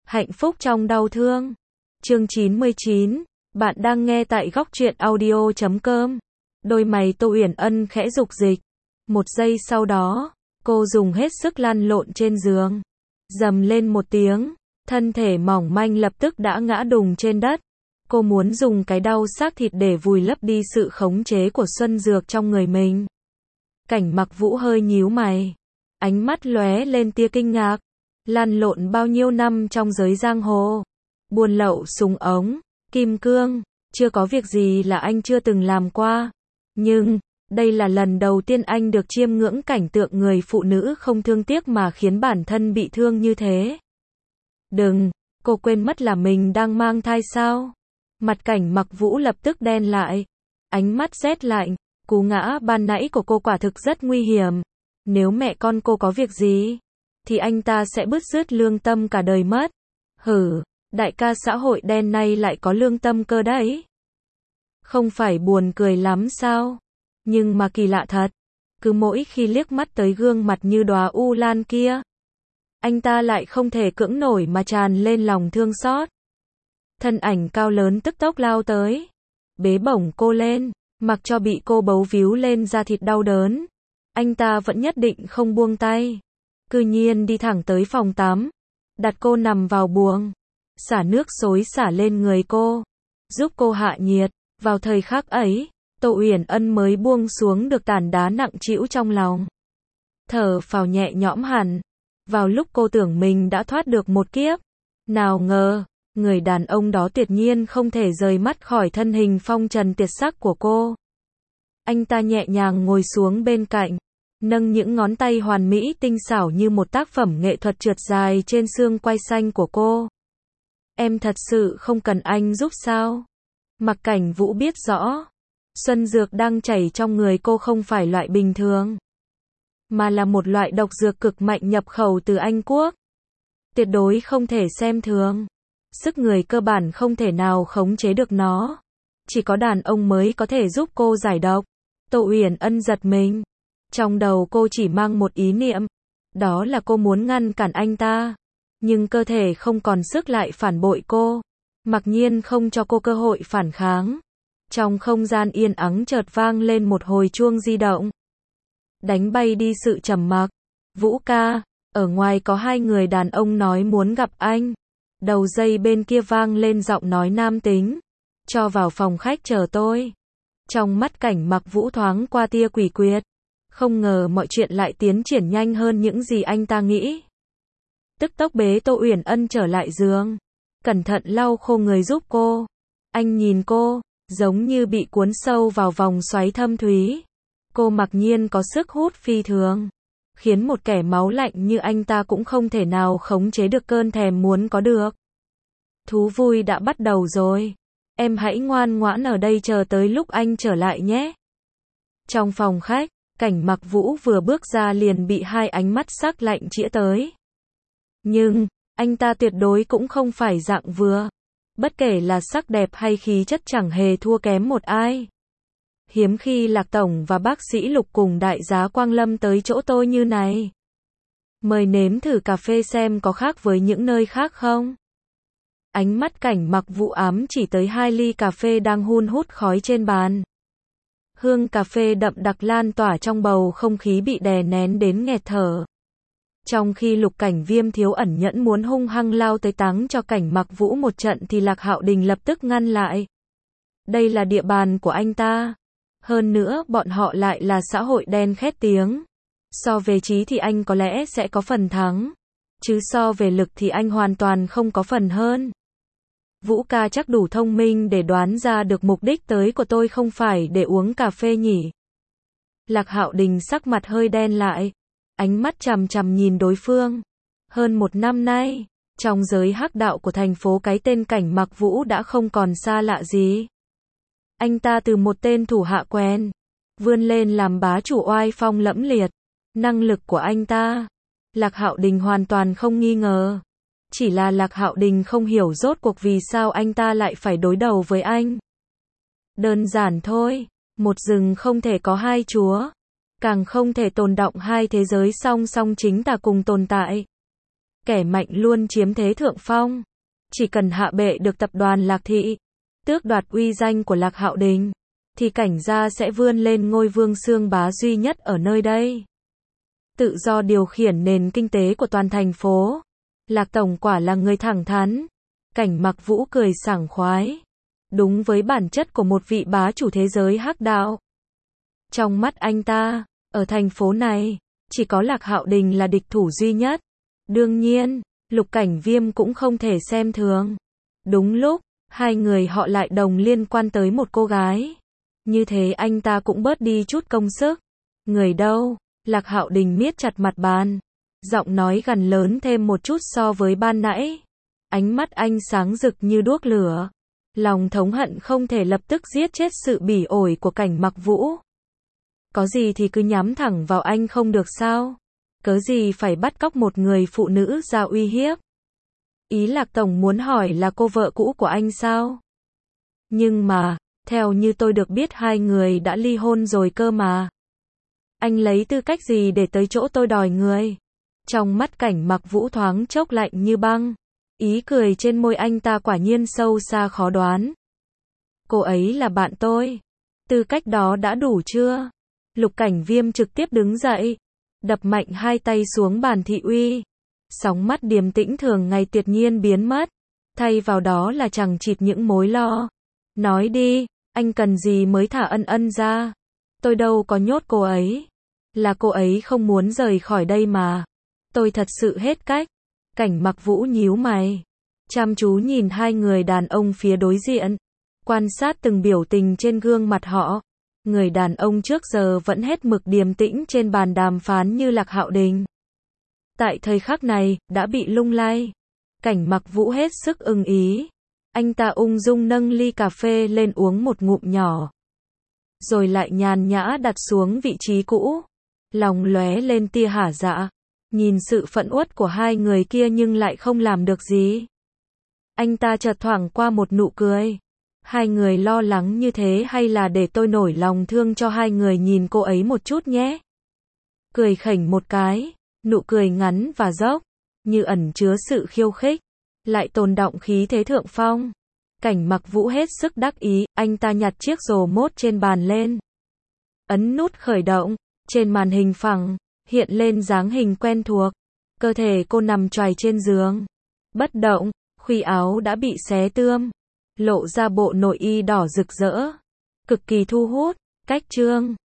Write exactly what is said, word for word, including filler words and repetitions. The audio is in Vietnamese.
Hạnh phúc trong đau thương. Chương chín mươi chín. Bạn đang nghe tại góc truyện audio chấm com. Đôi mày Tô Uyển Ân khẽ dục dịch. Một giây sau đó, cô dùng hết sức lăn lộn trên giường. Rầm lên một tiếng, thân thể mỏng manh lập tức đã ngã đùng trên đất. Cô muốn dùng cái đau xác thịt để vùi lấp đi sự khống chế của Xuân Dược trong người mình. Cảnh Mặc Vũ hơi nhíu mày, ánh mắt lóe lên tia kinh ngạc. Lăn lộn bao nhiêu năm trong giới giang hồ, buôn lậu súng ống, kim cương, chưa có việc gì là anh chưa từng làm qua. Nhưng, đây là lần đầu tiên anh được chiêm ngưỡng cảnh tượng người phụ nữ không thương tiếc mà khiến bản thân bị thương như thế. Đừng, cô quên mất là mình đang mang thai sao? Mặt Cảnh Mặc Vũ lập tức đen lại, ánh mắt rét lạnh, cú ngã ban nãy của cô quả thực rất nguy hiểm. Nếu mẹ con cô có việc gì, thì anh ta sẽ bứt rứt lương tâm cả đời mất. Hử, đại ca xã hội đen này lại có lương tâm cơ đấy. Không phải buồn cười lắm sao? Nhưng mà kỳ lạ thật, cứ mỗi khi liếc mắt tới gương mặt như đóa u lan kia, anh ta lại không thể cưỡng nổi mà tràn lên lòng thương xót. Thân ảnh cao lớn tức tốc lao tới, bế bổng cô lên, mặc cho bị cô bấu víu lên da thịt đau đớn. Anh ta vẫn nhất định không buông tay. Cư nhiên đi thẳng tới phòng tắm, đặt cô nằm vào buồng, xả nước xối xả lên người cô, giúp cô hạ nhiệt. Vào thời khắc ấy, Tô Uyển Ân mới buông xuống được tảng đá nặng trĩu trong lòng. Thở phào nhẹ nhõm hẳn. Vào lúc cô tưởng mình đã thoát được một kiếp, nào ngờ, người đàn ông đó tuyệt nhiên không thể rời mắt khỏi thân hình phong trần tuyệt sắc của cô. Anh ta nhẹ nhàng ngồi xuống bên cạnh, nâng những ngón tay hoàn mỹ tinh xảo như một tác phẩm nghệ thuật trượt dài trên xương quai xanh của cô. Em thật sự không cần anh giúp sao? Mặc Cảnh Vũ biết rõ, Xuân Dược đang chảy trong người cô không phải loại bình thường, mà là một loại độc dược cực mạnh nhập khẩu từ Anh Quốc. Tuyệt đối không thể xem thường. Sức người cơ bản không thể nào khống chế được nó. Chỉ có đàn ông mới có thể giúp cô giải độc. Tô Uyển Ân giật mình. Trong đầu cô chỉ mang một ý niệm, đó là cô muốn ngăn cản anh ta. Nhưng cơ thể không còn sức lại phản bội cô. Mặc nhiên không cho cô cơ hội phản kháng. Trong không gian yên ắng chợt vang lên một hồi chuông di động. Đánh bay đi sự trầm mặc. Vũ ca, ở ngoài có hai người đàn ông nói muốn gặp anh. Đầu dây bên kia vang lên giọng nói nam tính. Cho vào phòng khách chờ tôi. Trong mắt Cảnh Mặc Vũ thoáng qua tia quỷ quyệt. Không ngờ mọi chuyện lại tiến triển nhanh hơn những gì anh ta nghĩ. Tức tốc bế Tô Uyển Ân trở lại giường. Cẩn thận lau khô người giúp cô. Anh nhìn cô, giống như bị cuốn sâu vào vòng xoáy thâm thúy. Cô mặc nhiên có sức hút phi thường, khiến một kẻ máu lạnh như anh ta cũng không thể nào khống chế được cơn thèm muốn có được. Thú vui đã bắt đầu rồi. Em hãy ngoan ngoãn ở đây chờ tới lúc anh trở lại nhé. Trong phòng khách, Cảnh Mặc Vũ vừa bước ra liền bị hai ánh mắt sắc lạnh chĩa tới. Nhưng, anh ta tuyệt đối cũng không phải dạng vừa. Bất kể là sắc đẹp hay khí chất chẳng hề thua kém một ai. Hiếm khi Lạc Tổng và bác sĩ Lục cùng đại giá Quang Lâm tới chỗ tôi như này. Mời nếm thử cà phê xem có khác với những nơi khác không? Ánh mắt Cảnh Mặc Vũ ám chỉ tới hai ly cà phê đang hun hút khói trên bàn. Hương cà phê đậm đặc lan tỏa trong bầu không khí bị đè nén đến nghẹt thở. Trong khi Lục Cảnh Viêm thiếu ẩn nhẫn muốn hung hăng lao tới táng cho Cảnh Mặc Vũ một trận thì Lạc Hạo Đình lập tức ngăn lại. Đây là địa bàn của anh ta. Hơn nữa bọn họ lại là xã hội đen khét tiếng. So về trí thì anh có lẽ sẽ có phần thắng. Chứ so về lực thì anh hoàn toàn không có phần hơn. Vũ ca chắc đủ thông minh để đoán ra được mục đích tới của tôi không phải để uống cà phê nhỉ. Lạc Hạo Đình sắc mặt hơi đen lại. Ánh mắt chằm chằm nhìn đối phương. Hơn một năm nay, trong giới hắc đạo của thành phố cái tên Cảnh Mặc Vũ đã không còn xa lạ gì. Anh ta từ một tên thủ hạ quen, vươn lên làm bá chủ oai phong lẫm liệt. Năng lực của anh ta, Lạc Hạo Đình hoàn toàn không nghi ngờ. Chỉ là Lạc Hạo Đình không hiểu rốt cuộc vì sao anh ta lại phải đối đầu với anh. Đơn giản thôi, một rừng không thể có hai chúa. Càng không thể tồn đọng hai thế giới song song chính tà cùng tồn tại. Kẻ mạnh luôn chiếm thế thượng phong. Chỉ cần hạ bệ được tập đoàn Lạc Thị, tước đoạt uy danh của Lạc Hạo Đình, thì Cảnh gia sẽ vươn lên ngôi vương xương bá duy nhất ở nơi đây. Tự do điều khiển nền kinh tế của toàn thành phố. Lạc tổng quả là người thẳng thắn. Cảnh Mặc Vũ cười sảng khoái. Đúng với bản chất của một vị bá chủ thế giới hắc đạo. Trong mắt anh ta, ở thành phố này, chỉ có Lạc Hạo Đình là địch thủ duy nhất. Đương nhiên, Lục Cảnh Viêm cũng không thể xem thường. Đúng lúc, hai người họ lại đồng liên quan tới một cô gái. Như thế anh ta cũng bớt đi chút công sức. Người đâu? Lạc Hạo Đình miết chặt mặt bàn. Giọng nói gần lớn thêm một chút so với ban nãy. Ánh mắt anh sáng rực như đuốc lửa. Lòng thống hận không thể lập tức giết chết sự bỉ ổi của Cảnh Mặc Vũ. Có gì thì cứ nhắm thẳng vào anh không được sao? Cớ gì phải bắt cóc một người phụ nữ ra uy hiếp? Ý Lạc tổng muốn hỏi là cô vợ cũ của anh sao? Nhưng mà, theo như tôi được biết hai người đã ly hôn rồi cơ mà. Anh lấy tư cách gì để tới chỗ tôi đòi người? Trong mắt Cảnh Mặc Vũ thoáng chốc lạnh như băng. Ý cười trên môi anh ta quả nhiên sâu xa khó đoán. Cô ấy là bạn tôi. Tư cách đó đã đủ chưa? Lục Cảnh Viêm trực tiếp đứng dậy, đập mạnh hai tay xuống bàn thị uy. Sóng mắt điềm tĩnh thường ngày tuyệt nhiên biến mất. Thay vào đó là chằng chịt những mối lo. Nói đi, anh cần gì mới thả Ân Ân ra? Tôi đâu có nhốt cô ấy. Là cô ấy không muốn rời khỏi đây mà. Tôi thật sự hết cách. Cảnh Mặc Vũ nhíu mày, chăm chú nhìn hai người đàn ông phía đối diện, quan sát từng biểu tình trên gương mặt họ. Người đàn ông trước giờ vẫn hết mực điềm tĩnh trên bàn đàm phán như Lạc Hạo Đình. Tại thời khắc này, đã bị lung lay. Cảnh Mặc Vũ hết sức ưng ý. Anh ta ung dung nâng ly cà phê lên uống một ngụm nhỏ. Rồi lại nhàn nhã đặt xuống vị trí cũ. Lòng lóe lên tia hả dạ. Nhìn sự phẫn uất của hai người kia nhưng lại không làm được gì. Anh ta chợt thoảng qua một nụ cười. Hai người lo lắng như thế hay là để tôi nổi lòng thương cho hai người nhìn cô ấy một chút nhé. Cười khểnh một cái, nụ cười ngắn và dốc, như ẩn chứa sự khiêu khích, lại tồn đọng khí thế thượng phong. Cảnh Mặc Vũ hết sức đắc ý, anh ta nhặt chiếc rồ mốt trên bàn lên. Ấn nút khởi động, trên màn hình phẳng, hiện lên dáng hình quen thuộc. Cơ thể cô nằm choài trên giường. Bất động, khuy áo đã bị xé tươm. Lộ ra bộ nội y đỏ rực rỡ. Cực kỳ thu hút, cách chương.